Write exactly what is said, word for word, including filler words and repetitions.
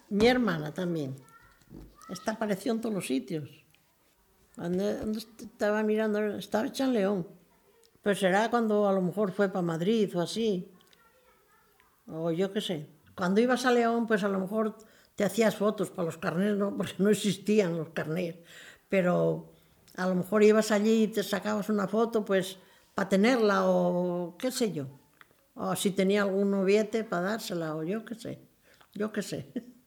Mi hermana también. Esta apareció en todos los sitios. Cuando, cuando estaba mirando, estaba hecha en León. Pues será cuando a lo mejor fue para Madrid o así. O yo qué sé. Cuando ibas a León, pues a lo mejor te hacías fotos para los carnés, ¿no? Porque no existían los carnés. Pero a lo mejor ibas allí y te sacabas una foto, pues para tenerla o qué sé yo. O si tenía algún noviete para dársela o yo qué sé. Yo qué sé.